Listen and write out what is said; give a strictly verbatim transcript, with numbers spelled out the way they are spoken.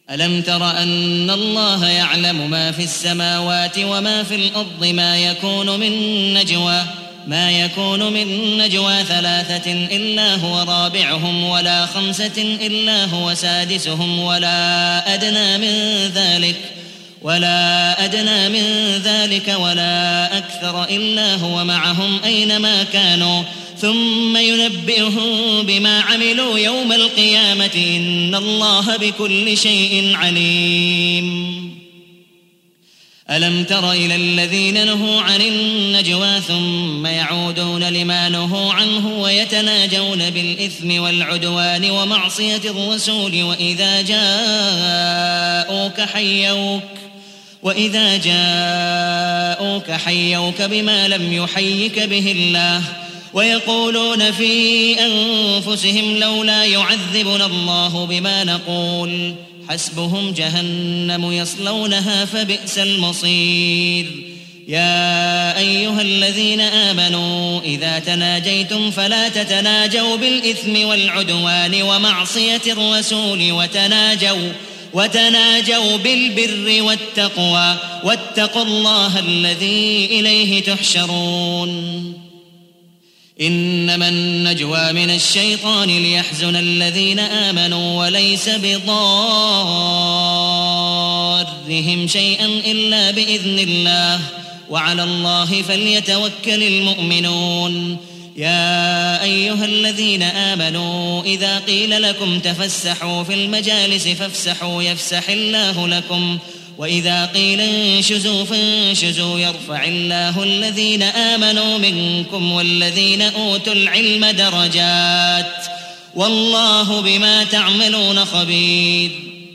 ألم تر أن الله يعلم ما في السماوات وما في الأرض ما يكون من نجوى ما يكون من نجوى ثلاثة إلا هو رابعهم ولا خمسة إلا هو سادسهم ولا أدنى من ذلك ولا أدنى من ذلك ولا أكثر إلا هو معهم أينما كانوا ثم ينبئهم بما عملوا يوم القيامة إن الله بكل شيء عليم. ألم تر إلى الذين نهوا عن النجوى ثم يعودون لما نهوا عنه ويتناجون بالإثم والعدوان ومعصية الرسول وإذا جاءوك حيوك وإذا جاءوك حيوك بما لم يحيك به الله ويقولون في أنفسهم لولا يعذبنا الله بما نقول حسبهم جهنم يصلونها فبئس المصير. يا أيها الذين آمنوا إذا تناجيتم فلا تتناجوا بالإثم والعدوان ومعصية الرسول وتناجوا وتناجوا بالبر والتقوى واتقوا الله الذي إليه تحشرون. إنما النجوى من الشيطان ليحزن الذين آمنوا وليس بضارهم شيئا إلا بإذن الله وعلى الله فليتوكل المؤمنون. يا أيها الذين آمنوا إذا قيل لكم تفسحوا في المجالس فافسحوا يفسح الله لكم وإذا قيل انشزوا فانشزوا يرفع الله الذين آمنوا منكم والذين أوتوا العلم درجات والله بما تعملون خبير.